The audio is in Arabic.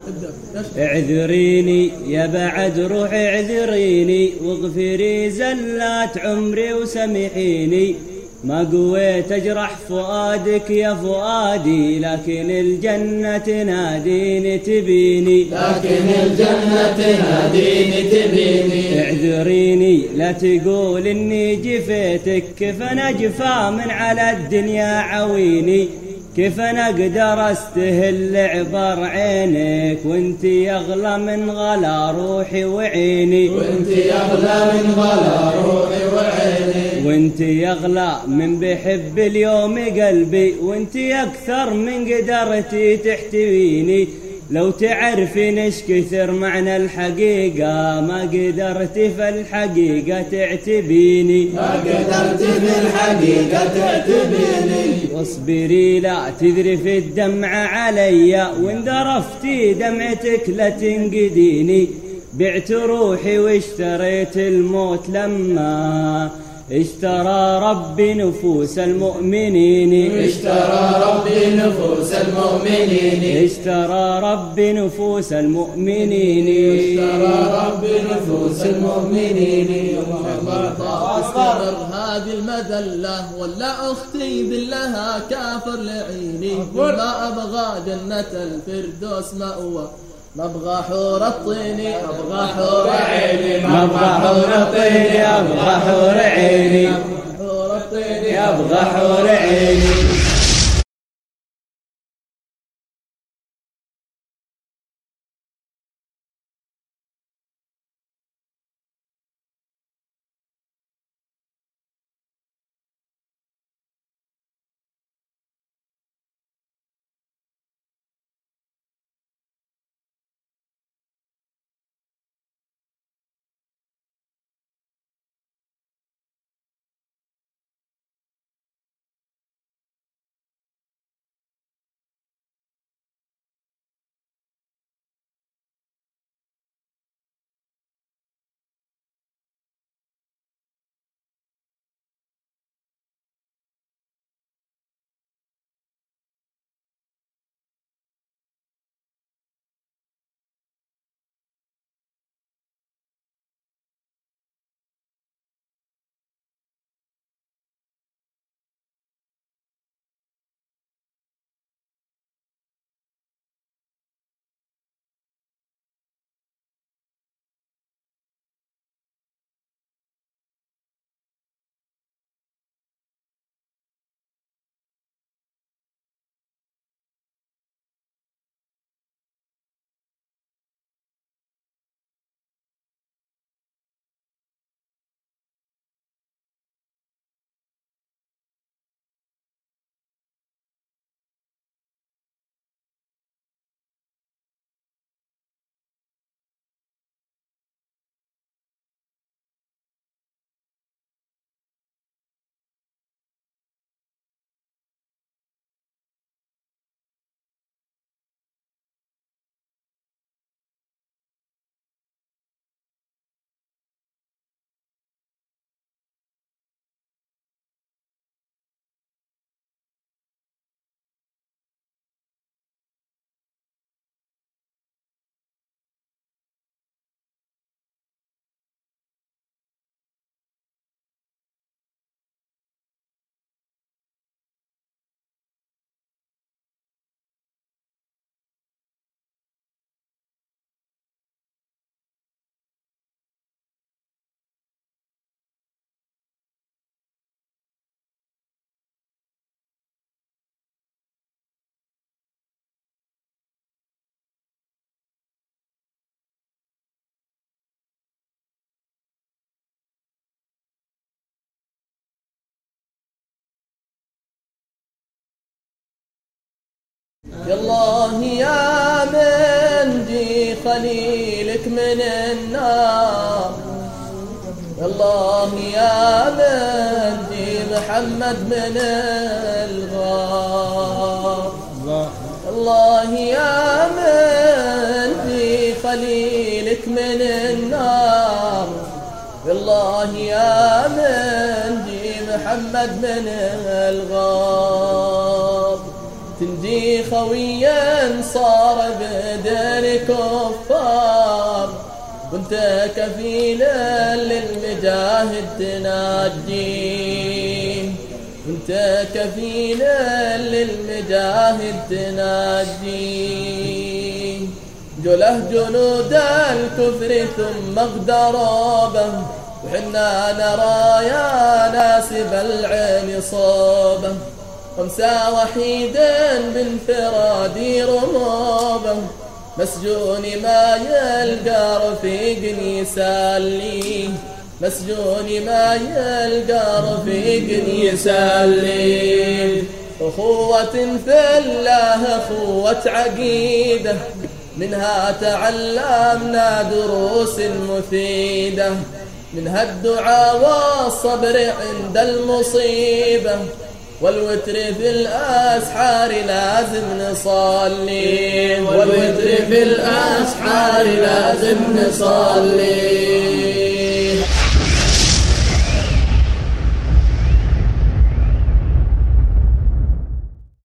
اعذريني يا بعد روحي اعذريني، واغفري زلات عمري وسامحيني. ما قويت اجرح فؤادك يا فؤادي، لكن الجنة تناديني تبيني، لكن الجنة تناديني تبيني. اعذريني لا تقول اني جفيتك، كيف انا جفا من على الدنيا عويني. كيف انا اقدر استهل عبر عينك، وانتي اغلى من غلا روحي وعيني، وانتي اغلى من غلا روحي وعيني. وانتي اغلى من بحب اليوم قلبي، وانتي اكثر من قدرتي تحتويني. لو تعرفين ايش كثر معنى الحقيقة، ما قدرتي في الحقيقة تعتبيني، ما قدرتي في الحقيقة تعتبيني. واصبري لا تذرفي الدمع علي، وان ذرفتي دمعتك لا تنقديني. بعت روحي واشتريت الموت لما اشترى ربي نفوس المؤمنين، اشترى ربي نفوس المؤمنين، اشترى ربي نفوس المؤمنين، اشترى ربي نفوس المؤمنين. أصبر هذه المذلة ولا أختي ذلها كافر لعيني. ما أبغى جنة الفردوس مأوى، ما ابغى حور الطيني، ابغى حور عيني. ما ابغى حور الطيني، ابغى حور عيني، حور الطيني ابغى حور عيني. يا الله يا من جي خليلك من النار، يا الله يا من جي محمد من الغار، الله يا من جي خليلك من النار، الله يا من جي محمد من الغار. تنجي خويا صار بدر كفار، وانت كفيلا للمجاهد تناجيه، وانت كفيلا للمجاهد تناجيه. جله جنود الكفر ثم اغترابه، وحنا نرى يا ناسب العين صوبه، خمسة وحيدا بانفراد رموبه، مسجون ما يلقى رفيق يسليه، مسجون ما يلقى رفيق يسليه. أخوة في الله أخوة عقيدة، منها تعلمنا دروس مفيدة، منها الدعاء والصبر عند المصيبة، والوتر في الأسحار لازم نصلي، والوتر في الأسحار لازم نصلي.